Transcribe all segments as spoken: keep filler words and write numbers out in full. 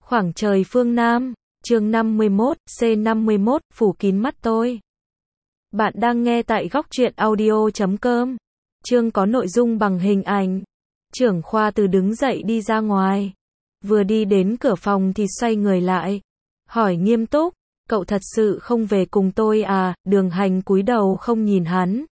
Khoảng trời phương Nam, chương năm mươi mốt, C năm mươi mốt, phủ kín mắt tôi. Bạn đang nghe tại góc truyện audio chấm com. Chương có nội dung bằng hình ảnh. Trưởng khoa từ đứng dậy đi ra ngoài. Vừa đi đến cửa phòng thì xoay người lại. Hỏi nghiêm túc, cậu thật sự không về cùng tôi à? Đường Hành cúi đầu không nhìn hắn.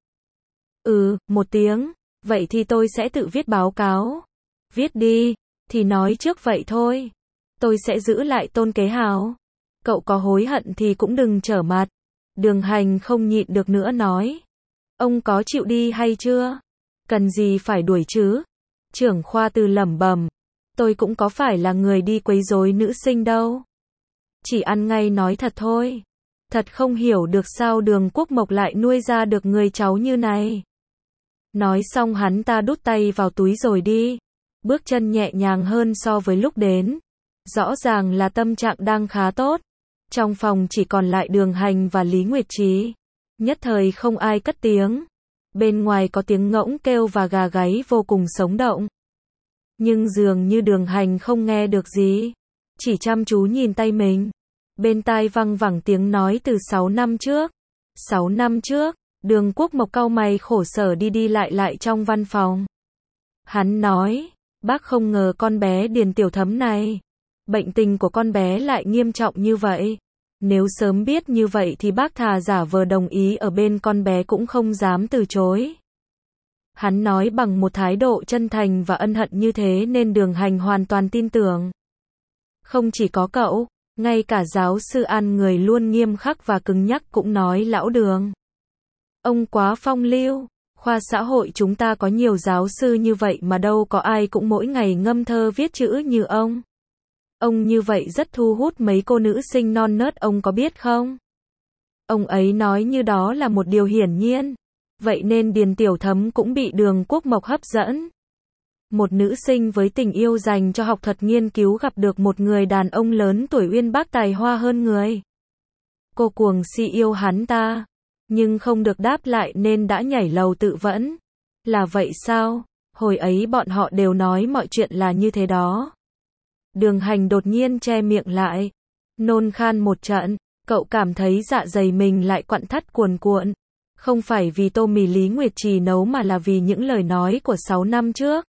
Ừ, một tiếng. Vậy thì tôi sẽ tự viết báo cáo. Viết đi, thì nói trước vậy thôi. Tôi sẽ giữ lại Tôn Kế Hào. Cậu có hối hận thì cũng đừng trở mặt. Đường Hành không nhịn được nữa nói. Ông có chịu đi hay chưa? Cần gì phải đuổi chứ? Trưởng khoa từ lẩm bẩm. Tôi cũng có phải là người đi quấy rối nữ sinh đâu. Chỉ ăn ngay nói thật thôi. Thật không hiểu được sao Đường Quốc Mộc lại nuôi ra được người cháu như này. Nói xong hắn ta đút tay vào túi rồi đi. Bước chân nhẹ nhàng hơn so với lúc đến. Rõ ràng là tâm trạng đang khá tốt. Trong phòng chỉ còn lại Đường Hành và Lý Nguyệt Trí. Nhất thời không ai cất tiếng. Bên ngoài có tiếng ngỗng kêu và gà gáy vô cùng sống động. Nhưng dường như Đường Hành không nghe được gì. Chỉ chăm chú nhìn tay mình. Bên tai văng vẳng tiếng nói từ sáu năm trước. sáu năm trước, Đường Quốc Mộc cau mày khổ sở đi đi lại lại trong văn phòng. Hắn nói, bác không ngờ con bé Điền Tiểu Thấm này. Bệnh tình của con bé lại nghiêm trọng như vậy. Nếu sớm biết như vậy thì bác thà giả vờ đồng ý ở bên con bé cũng không dám từ chối. Hắn nói bằng một thái độ chân thành và ân hận như thế nên Đường Hành hoàn toàn tin tưởng. Không chỉ có cậu, ngay cả giáo sư An người luôn nghiêm khắc và cứng nhắc cũng nói lão Đường. Ông quá phong lưu, khoa xã hội chúng ta có nhiều giáo sư như vậy mà đâu có ai cũng mỗi ngày ngâm thơ viết chữ như ông. Ông như vậy rất thu hút mấy cô nữ sinh non nớt ông có biết không? Ông ấy nói như đó là một điều hiển nhiên. Vậy nên Điền Tiểu Thấm cũng bị Đường Quốc Mộc hấp dẫn. Một nữ sinh với tình yêu dành cho học thuật nghiên cứu gặp được một người đàn ông lớn tuổi uyên bác tài hoa hơn người. Cô cuồng si yêu hắn ta, nhưng không được đáp lại nên đã nhảy lầu tự vẫn. Là vậy sao? Hồi ấy bọn họ đều nói mọi chuyện là như thế đó. Đường Hành đột nhiên che miệng lại, nôn khan một trận, cậu cảm thấy dạ dày mình lại quặn thắt cuồn cuộn. Không phải vì tô mì Lý Nguyệt Trì nấu mà là vì những lời nói của sáu năm trước.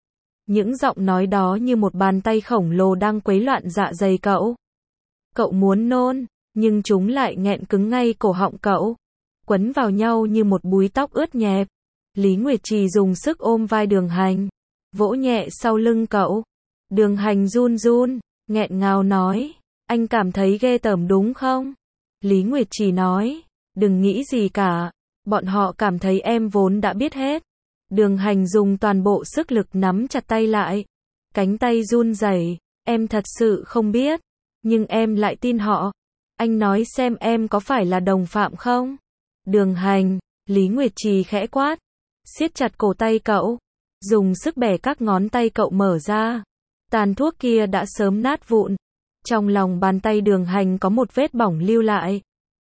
Những giọng nói đó như một bàn tay khổng lồ đang quấy loạn dạ dày cậu. Cậu muốn nôn, nhưng chúng lại nghẹn cứng ngay cổ họng cậu, quấn vào nhau như một búi tóc ướt nhẹp. Lý Nguyệt Trì dùng sức ôm vai Đường Hành, vỗ nhẹ sau lưng cậu. Đường Hành run run, nghẹn ngào nói, anh cảm thấy ghê tởm đúng không? Lý Nguyệt Trì nói, đừng nghĩ gì cả, bọn họ cảm thấy em vốn đã biết hết. Đường Hành dùng toàn bộ sức lực nắm chặt tay lại, cánh tay run rẩy, em thật sự không biết, nhưng em lại tin họ. Anh nói xem em có phải là đồng phạm không? Đường Hành, Lý Nguyệt Trì khẽ quát, siết chặt cổ tay cậu, dùng sức bẻ các ngón tay cậu mở ra. Tàn thuốc kia đã sớm nát vụn. Trong lòng bàn tay Đường Hành có một vết bỏng lưu lại.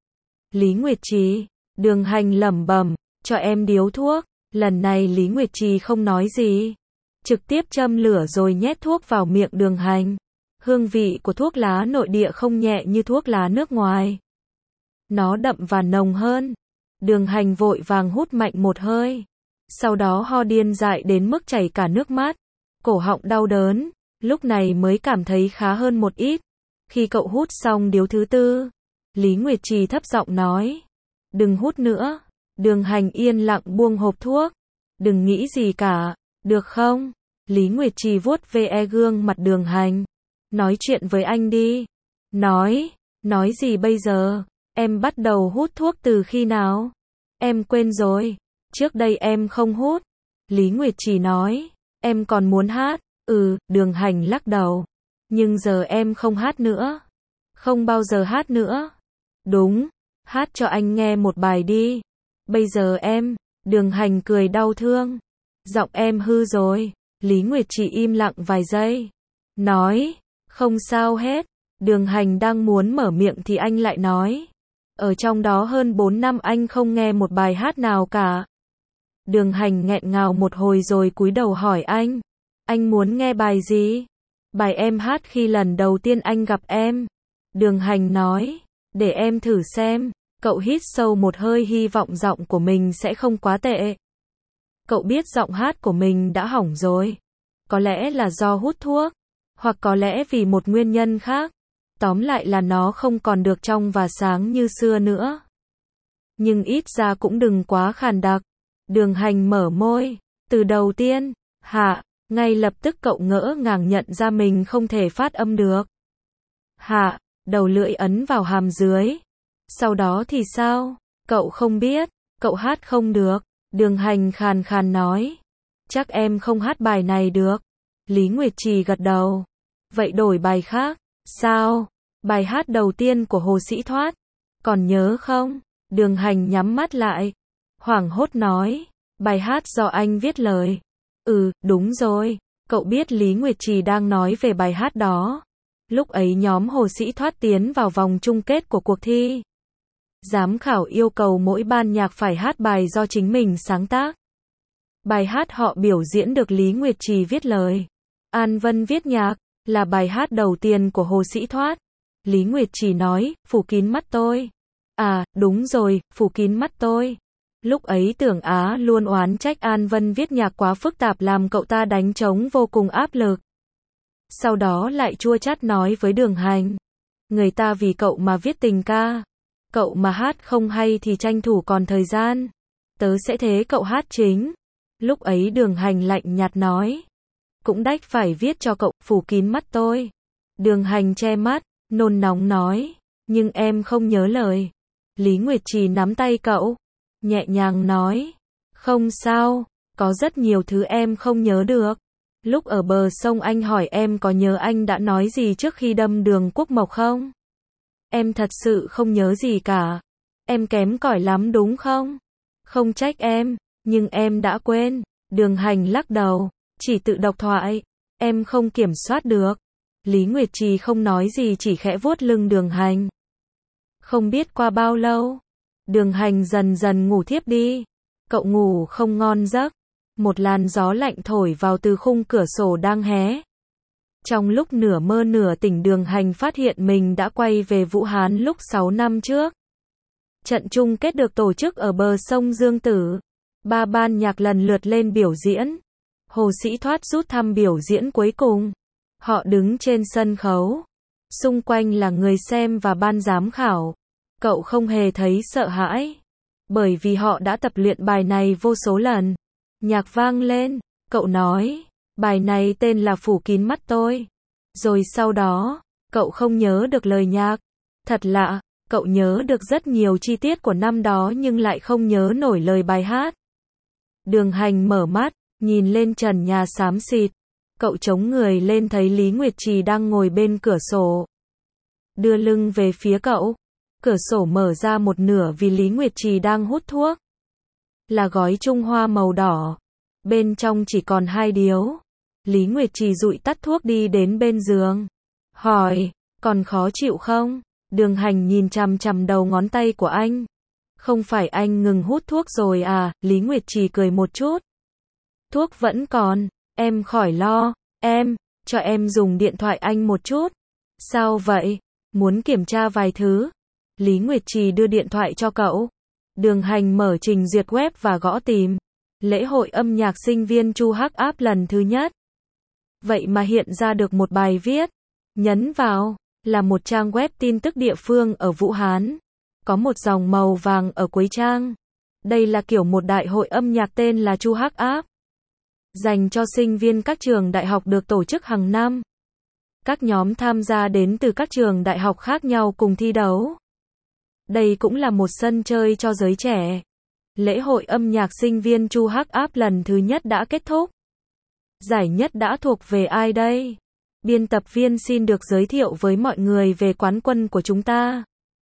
Lý Nguyệt Trì, Đường Hành lẩm bẩm, cho em điếu thuốc. Lần này Lý Nguyệt Trì không nói gì, trực tiếp châm lửa rồi nhét thuốc vào miệng Đường Hành. Hương vị của thuốc lá nội địa không nhẹ như thuốc lá nước ngoài. Nó đậm và nồng hơn. Đường Hành vội vàng hút mạnh một hơi. Sau đó ho điên dại đến mức chảy cả nước mắt. Cổ họng đau đớn. Lúc này mới cảm thấy khá hơn một ít. Khi cậu hút xong điếu thứ tư, Lý Nguyệt Trì thấp giọng nói, đừng hút nữa. Đường Hành yên lặng buông hộp thuốc. Đừng nghĩ gì cả, được không? Lý Nguyệt Trì vuốt ve gương mặt Đường Hành. Nói chuyện với anh đi. Nói, nói gì bây giờ? Em bắt đầu hút thuốc từ khi nào? Em quên rồi. Trước đây em không hút. Lý Nguyệt Trì nói, em còn muốn hát. Ừ, Đường Hành lắc đầu. Nhưng giờ em không hát nữa. Không bao giờ hát nữa. Đúng, hát cho anh nghe một bài đi. Bây giờ em, Đường Hành cười đau thương. Giọng em hư rồi. Lý Nguyệt Trì im lặng vài giây. Nói, không sao hết. Đường Hành đang muốn mở miệng thì anh lại nói. Ở trong đó hơn bốn năm anh không nghe một bài hát nào cả. Đường Hành nghẹn ngào một hồi rồi cúi đầu hỏi anh. Anh muốn nghe bài gì? Bài em hát khi lần đầu tiên anh gặp em. Đường Hành nói, để em thử xem. Cậu hít sâu một hơi, hy vọng giọng của mình sẽ không quá tệ. Cậu biết giọng hát của mình đã hỏng rồi. Có lẽ là do hút thuốc, hoặc có lẽ vì một nguyên nhân khác. Tóm lại là nó không còn được trong và sáng như xưa nữa. Nhưng ít ra cũng đừng quá khàn đặc. Đường Hành mở môi. Từ đầu tiên, hạ, ngay lập tức cậu ngỡ ngàng nhận ra mình không thể phát âm được. Hạ, đầu lưỡi ấn vào hàm dưới. Sau đó thì sao? Cậu không biết, cậu hát không được. Đường Hành khàn khàn nói. Chắc em không hát bài này được. Lý Nguyệt Trì gật đầu. Vậy đổi bài khác. Sao? Bài hát đầu tiên của Hồ Sĩ Thoát. Còn nhớ không? Đường Hành nhắm mắt lại. Hoảng hốt nói. Bài hát do anh viết lời. Ừ, đúng rồi. Cậu biết Lý Nguyệt Trì đang nói về bài hát đó. Lúc ấy nhóm Hồ Sĩ Thoát tiến vào vòng chung kết của cuộc thi. Giám khảo yêu cầu mỗi ban nhạc phải hát bài do chính mình sáng tác. Bài hát họ biểu diễn được Lý Nguyệt Trì viết lời. An Vân viết nhạc, là bài hát đầu tiên của Hồ Sĩ Thoát. Lý Nguyệt Trì nói, phủ kín mắt tôi. À, đúng rồi, phủ kín mắt tôi. Lúc ấy Tưởng Á luôn oán trách An Vân viết nhạc quá phức tạp làm cậu ta đánh trống vô cùng áp lực. Sau đó lại chua chát nói với Đường Hành. Người ta vì cậu mà viết tình ca. Cậu mà hát không hay thì tranh thủ còn thời gian. Tớ sẽ thế cậu hát chính. Lúc ấy Đường Hành lạnh nhạt nói. Cũng đách phải viết cho cậu, phủ kín mắt tôi. Đường Hành che mắt, nôn nóng nói. Nhưng em không nhớ lời. Lý Nguyệt Trì nắm tay cậu. Nhẹ nhàng nói. Không sao, có rất nhiều thứ em không nhớ được. Lúc ở bờ sông anh hỏi em có nhớ anh đã nói gì trước khi đâm Đường Quốc Mộc không? Em thật sự không nhớ gì cả. Em kém cỏi lắm đúng không? Không trách em, nhưng em đã quên. Đường Hành lắc đầu. Chỉ tự độc thoại. Em không kiểm soát được. Lý Nguyệt Trì không nói gì, chỉ khẽ vuốt lưng Đường Hành. Không biết qua bao lâu, Đường Hành dần dần ngủ thiếp đi. Cậu ngủ không ngon giấc. Một làn gió lạnh thổi vào từ khung cửa sổ đang hé. Trong lúc nửa mơ nửa tỉnh, Đường Hành phát hiện mình đã quay về Vũ Hán lúc sáu năm trước. Trận chung kết được tổ chức ở bờ sông Dương Tử. Ba ban nhạc lần lượt lên biểu diễn. Hồ Sĩ Thoát rút thăm biểu diễn cuối cùng. Họ đứng trên sân khấu. Xung quanh là người xem và ban giám khảo. Cậu không hề thấy sợ hãi. Bởi vì họ đã tập luyện bài này vô số lần. Nhạc vang lên. Cậu nói. Bài này tên là Phủ Kín Mắt Tôi. Rồi sau đó, cậu không nhớ được lời nhạc. Thật lạ, cậu nhớ được rất nhiều chi tiết của năm đó nhưng lại không nhớ nổi lời bài hát. Đường Hành mở mắt, nhìn lên trần nhà xám xịt. Cậu chống người lên thấy Lý Nguyệt Trì đang ngồi bên cửa sổ. Đưa lưng về phía cậu. Cửa sổ mở ra một nửa vì Lý Nguyệt Trì đang hút thuốc. Là gói Trung Hoa màu đỏ. Bên trong chỉ còn hai điếu. Lý Nguyệt Trì dụi tắt thuốc đi đến bên giường. Hỏi, còn khó chịu không? Đường Hành nhìn chằm chằm đầu ngón tay của anh. Không phải anh ngừng hút thuốc rồi à? Lý Nguyệt Trì cười một chút. Thuốc vẫn còn, em khỏi lo. Em, cho em dùng điện thoại anh một chút. Sao vậy? Muốn kiểm tra vài thứ. Lý Nguyệt Trì đưa điện thoại cho cậu. Đường Hành mở trình duyệt web và gõ tìm. Lễ hội âm nhạc sinh viên Chu Hắc Áp lần thứ nhất. Vậy mà hiện ra được một bài viết. Nhấn vào, là một trang web tin tức địa phương ở Vũ Hán. Có một dòng màu vàng ở cuối trang. Đây là kiểu một đại hội âm nhạc tên là Chu Hắc Áp. Dành cho sinh viên các trường đại học được tổ chức hàng năm. Các nhóm tham gia đến từ các trường đại học khác nhau cùng thi đấu. Đây cũng là một sân chơi cho giới trẻ. Lễ hội âm nhạc sinh viên Chu Hắc Áp lần thứ nhất đã kết thúc. Giải nhất đã thuộc về ai đây? Biên tập viên xin được giới thiệu với mọi người về quán quân của chúng ta.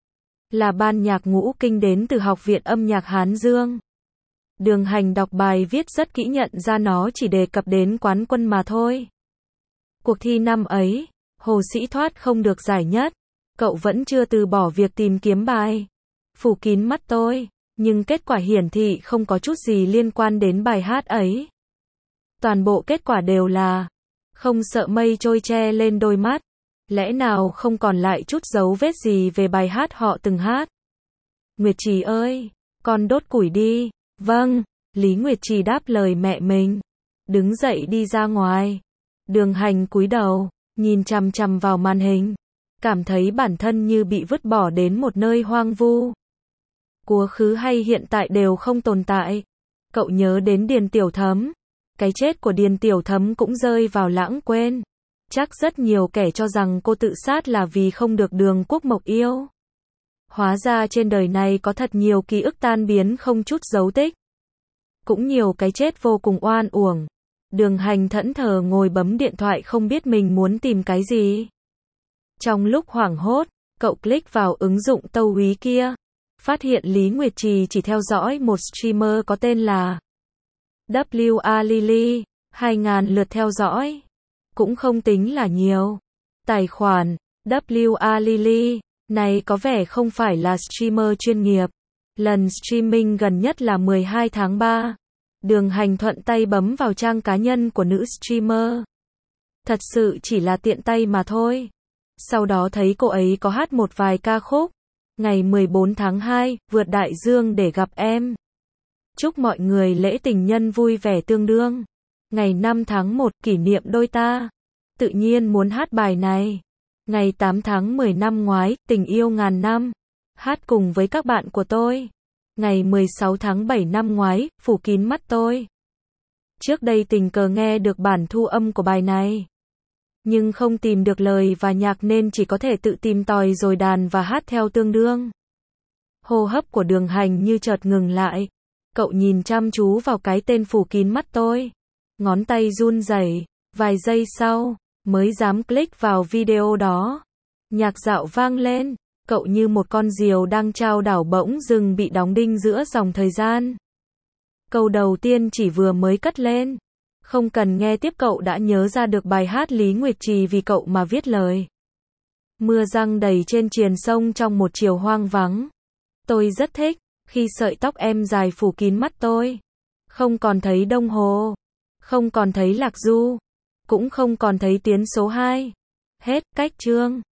Là ban nhạc Ngũ Kinh đến từ Học viện Âm nhạc Hán Dương. Đường Hành đọc bài viết rất kỹ, nhận ra nó chỉ đề cập đến quán quân mà thôi. Cuộc thi năm ấy, Hồ Sĩ Thoát không được giải nhất. Cậu vẫn chưa từ bỏ việc tìm kiếm bài Phủ Kín Mắt Tôi, nhưng kết quả hiển thị không có chút gì liên quan đến bài hát ấy. Toàn bộ kết quả đều là Không sợ mây trôi che lên đôi mắt. Lẽ nào không còn lại chút dấu vết gì về bài hát họ từng hát? Nguyệt Trì ơi, con đốt củi đi. Vâng, Lý Nguyệt Trì đáp lời mẹ mình. Đứng dậy đi ra ngoài. Đường Hành cúi đầu, nhìn chằm chằm vào màn hình. Cảm thấy bản thân như bị vứt bỏ đến một nơi hoang vu. Quá khứ hay hiện tại đều không tồn tại. Cậu nhớ đến Điền Tiểu Thấm. Cái chết của Điền Tiểu Thấm cũng rơi vào lãng quên. Chắc rất nhiều kẻ cho rằng cô tự sát là vì không được Đường Quốc Mộc yêu. Hóa ra trên đời này có thật nhiều ký ức tan biến không chút dấu tích. Cũng nhiều cái chết vô cùng oan uổng. Đường Hành thẫn thờ ngồi bấm điện thoại không biết mình muốn tìm cái gì. Trong lúc hoảng hốt, cậu click vào ứng dụng tâu úy kia. Phát hiện Lý Nguyệt Trì chỉ theo dõi một streamer có tên là W A Lily, hai nghìn lượt theo dõi. Cũng không tính là nhiều. Tài khoản W A Lily này có vẻ không phải là streamer chuyên nghiệp. Lần streaming gần nhất là mười hai tháng ba. Đường Hành thuận tay bấm vào trang cá nhân của nữ streamer. Thật sự chỉ là tiện tay mà thôi. Sau đó thấy cô ấy có hát một vài ca khúc. Ngày mười bốn tháng hai, vượt đại dương để gặp em. Chúc mọi người lễ tình nhân vui vẻ tương đương. Ngày năm tháng một, kỷ niệm đôi ta. Tự nhiên muốn hát bài này. Ngày tám tháng mười năm ngoái, tình yêu ngàn năm. Hát cùng với các bạn của tôi. Ngày mười sáu tháng bảy năm ngoái, phủ kín mắt tôi. Trước đây tình cờ nghe được bản thu âm của bài này. Nhưng không tìm được lời và nhạc nên chỉ có thể tự tìm tòi rồi đàn và hát theo tương đương. Hô hấp của Đường Hành như chợt ngừng lại. Cậu nhìn chăm chú vào cái tên phủ kín mắt tôi. Ngón tay run rẩy, vài giây sau, mới dám click vào video đó. Nhạc dạo vang lên, cậu như một con diều đang trao đảo bỗng dưng bị đóng đinh giữa dòng thời gian. Câu đầu tiên chỉ vừa mới cất lên. Không cần nghe tiếp cậu đã nhớ ra được bài hát Lý Nguyệt Trì vì cậu mà viết lời. Mưa giăng đầy trên triền sông trong một chiều hoang vắng. Tôi rất thích, khi sợi tóc em dài phủ kín mắt tôi. Không còn thấy Đông Hồ. Không còn thấy Lạc Du. Cũng không còn thấy Tiến số hai. Hết, cách chương.